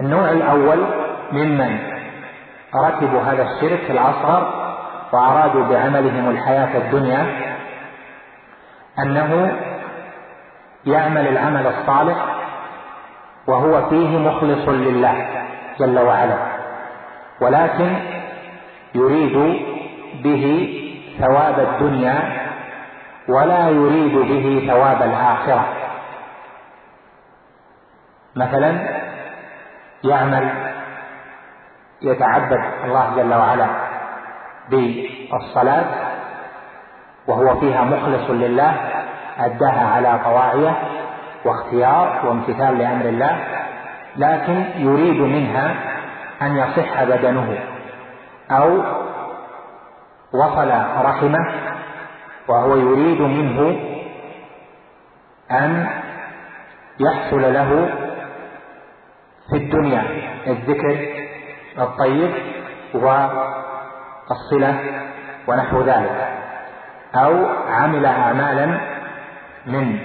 النوع الأول ممن ركبوا هذا الشرك الأصغر وأرادوا بعملهم الحياة الدنيا أنه يعمل العمل الصالح وهو فيه مخلص لله جل وعلا، ولكن يريد به ثواب الدنيا ولا يريد به ثواب الآخرة. مثلا يتعبد الله جل وعلا بالصلاة وهو فيها مخلص لله، أداها على طواعية واختيار وامتثال لأمر الله، لكن يريد منها أن يصح بدنه أو وصل رحمه، وهو يريد منه أن يحصل له في الدنيا الذكر الطيب والصلة ونحو ذلك، أو عمل أعمالا من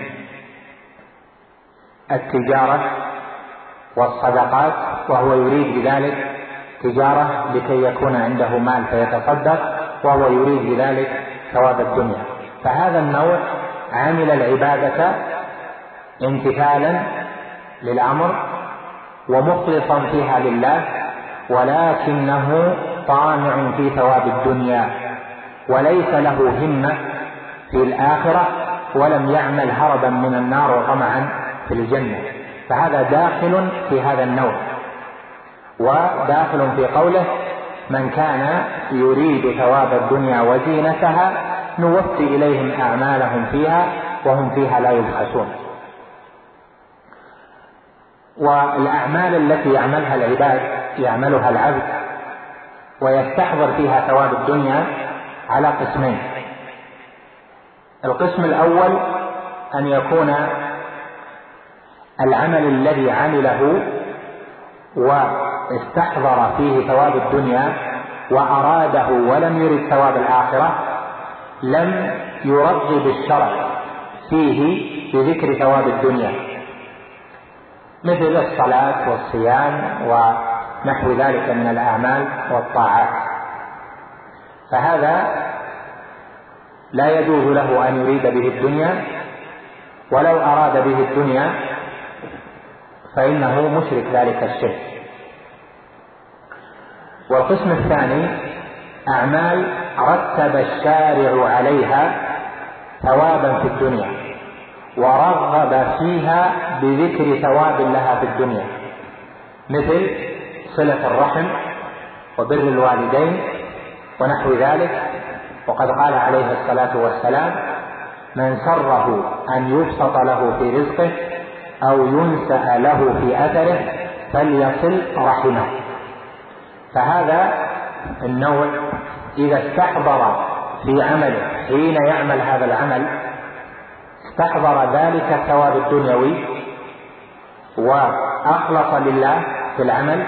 التجارة والصدقات وهو يريد بذلك تجارة لكي يكون عنده مال فيتصدق، وهو يريد بذلك ثواب الدنيا. فهذا النوع عمل العبادة امتثالا للأمر ومخلصا فيها لله، ولكنه طامع في ثواب الدنيا وليس له همة في الآخرة، ولم يعمل هربا من النار وطمعا في الجنة. فهذا داخل في هذا النوع، وداخل في قوله: من كان يريد ثواب الدنيا وزينتها نوفي إليهم أعمالهم فيها وهم فيها لا يبخسون. والأعمال التي يعملها العبد ويستحضر فيها ثواب الدنيا على قسمين. القسم الأول أن يكون العمل الذي عمله واستحضر فيه ثواب الدنيا وأراده ولم يرد ثواب الآخرة لم يرغب الشرع فيه بذكر ثواب الدنيا، مثل الصلاة والصيام ونحو ذلك من الأعمال والطاعات، فهذا لا يجوز له أن يريد به الدنيا، ولو أراد به الدنيا فإنه مشرك ذلك الشرك. والقسم الثاني أعمال رتب الشارع عليها ثوابا في الدنيا ورغب فيها بذكر ثواب لها في الدنيا، مثل صلة الرحم وبر الوالدين ونحو ذلك. وقد قال عليه الصلاة والسلام: من سره أن يبسط له في رزقه أو ينسأ له في أثره فليصل رحمه. فهذا النوع إذا استحضر في عمله حين يعمل هذا العمل استحضر ذلك الثواب الدنيوي وأخلص لله في العمل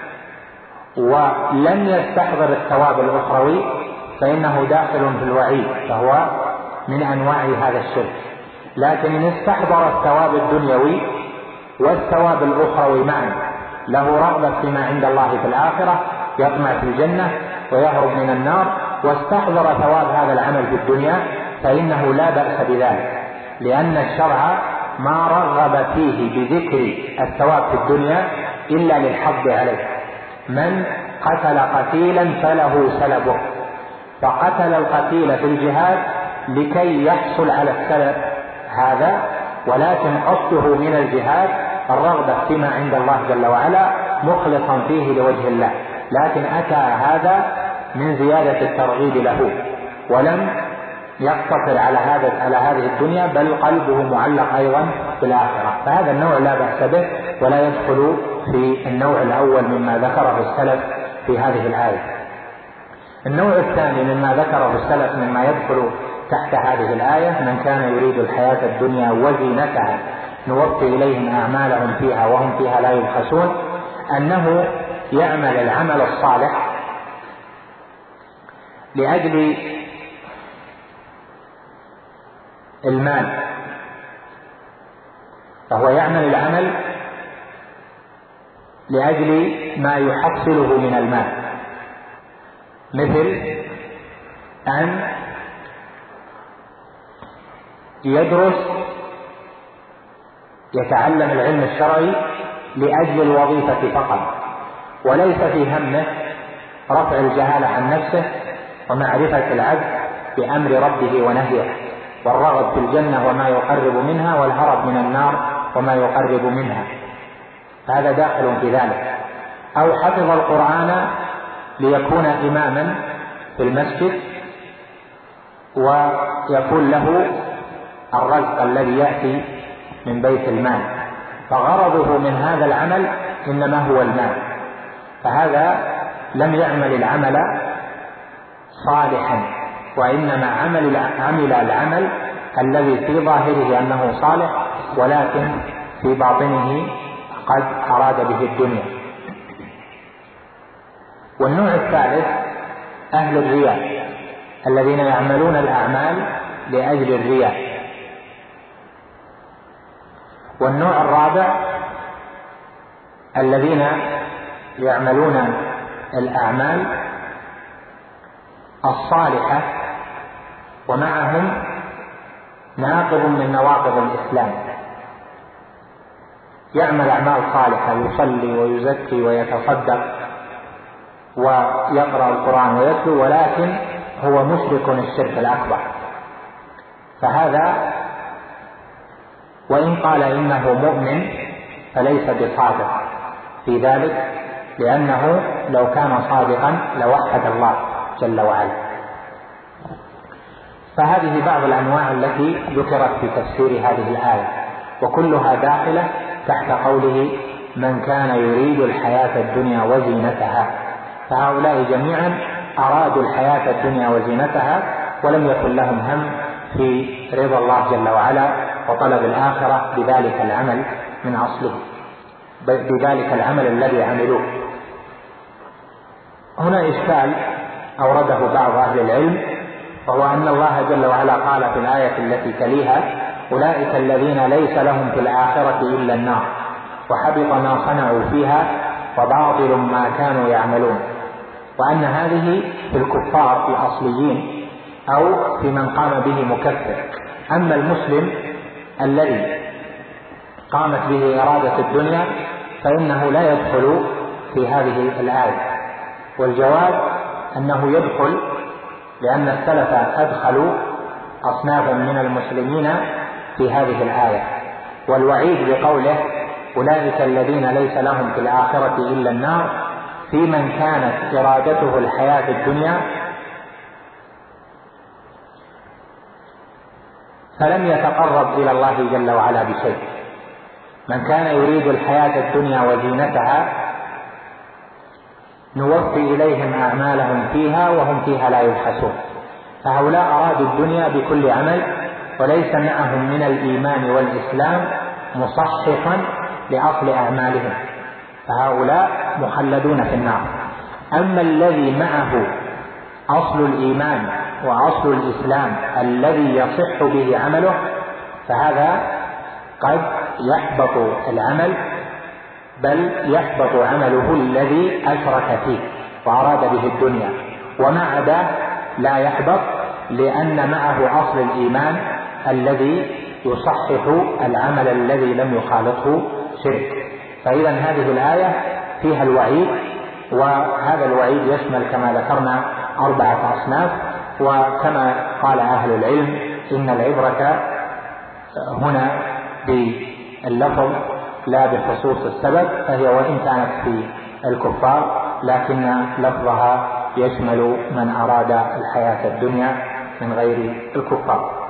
ولم يستحضر الثواب الأخروي فإنه داخل في الوعيد، فهو من أنواع هذا الشرك. لكن إن استحضر الثواب الدنيوي والثواب الأخروي معا، له رغبة فيما عند الله في الآخرة، يطمع في الجنة ويهرب من النار، واستحضر ثواب هذا العمل في الدنيا، فإنه لا بأس بذلك، لأن الشرع ما رغب فيه بذكر الثواب في الدنيا إلا للحظ عليه. من قتل قتيلا فله سلبه، فقتل القتيل في الجهاد لكي يحصل على السلب هذا، ولكن قصده من الجهاد الرغبة فيما عند الله جل وعلا مخلصا فيه لوجه الله، لكن أتى هذا من زيادة الترغيب له ولم يقتصر على هذه الدنيا، بل قلبه معلق أيضا بالآخرة. فهذا النوع لا بأس به ولا يدخل في النوع الأول مما ذكره السلف في هذه الآية. النوع الثاني مما ذكره السلف مما يدخل تحت هذه الآية: من كان يريد الحياة الدنيا وزينتها نوفي إليهم أعمالهم فيها وهم فيها لا يبخسون، أنه يعمل العمل الصالح لأجل المال، فهو يعمل العمل لأجل ما يحصله من المال، مثل أن يدرس يتعلم العلم الشرعي لأجل الوظيفة فقط، وليس في همه رفع الجهالة عن نفسه ومعرفة العبد بأمر ربه ونهيه، والرغب في الجنة وما يقرب منها، والهرب من النار وما يقرب منها، هذا داخل في ذلك. أو حفظ القرآن ليكون إماما في المسجد ويكون له الرزق الذي يأتي من بيت المال، فغرضه من هذا العمل إنما هو المال، فهذا لم يعمل العمل صالحا، وإنما عمل العمل الذي في ظاهره أنه صالح، ولكن في باطنه قد أراد به الدنيا. والنوع الثالث أهل الرياء، الذين يعملون الأعمال لأجل الرياء. والنوع الرابع الذين يعملون الأعمال الصالحة ومعهم ناقض من نواقض الإسلام، يعمل أعمال صالحة، يصلي ويزكي ويتصدق ويقرأ القرآن ويتلو، ولكن هو مشرك الشرك الأكبر، فهذا وإن قال إنه مؤمن فليس بصادق في ذلك، لأنه لو كان صادقا لوحد الله جل وعلا. فهذه بعض الأنواع التي ذكرت في تفسير هذه الآية، وكلها داخلة تحت قوله من كان يريد الحياة الدنيا وزينتها، فهؤلاء جميعا أرادوا الحياة الدنيا وزينتها، ولم يكن لهم هم في رضا الله جل وعلا وطلب الآخرة بذلك العمل من أصله، بذلك العمل الذي عملوه. هنا إشكال أورده بعض أهل العلم، وهو أن الله جل وعلا قال في الآية التي تليها أولئك الذين ليس لهم في الآخرة إلا النار وحبط ما صنعوا فيها وباطل ما كانوا يعملون، وأن هذه في الكفار الأصليين أو في من قام به مكفر. أما المسلم الذي قامت به إرادة الدنيا فإنه لا يدخل في هذه الآية، والجواب أنه يدخل، لأن السلف أدخلوا أصنافا من المسلمين في هذه الآية. والوعيد بقوله أولئك الذين ليس لهم في الآخرة إلا النار في من كانت إرادته الحياة الدنيا فلم يتقرب إلى الله جل وعلا بشيء. من كان يريد الحياة الدنيا وزينتها نوفي إليهم أعمالهم فيها وهم فيها لا يبحثون، فهؤلاء أرادوا الدنيا بكل عمل، وليس معهم من الإيمان والإسلام مصححا لأصل أعمالهم، فهؤلاء مخلدون في النار. أما الذي معه أصل الإيمان وأصل الإسلام الذي يصح به عمله فهذا قد يحبط العمل، بل يحبط عمله الذي أشرك فيه وأراد به الدنيا، وما عداه لا يحبط، لأن معه أصل الإيمان الذي يصحح العمل الذي لم يخالطه شرك. فإذا هذه الآية فيها الوعيد، وهذا الوعيد يشمل كما ذكرنا 4 أصناف. وكما قال أهل العلم إن العبرة هنا باللفظ لا بخصوص السبب، فهي وإن كانت في الكفار لكن لفظها يشمل من أراد الحياة الدنيا من غير الكفار.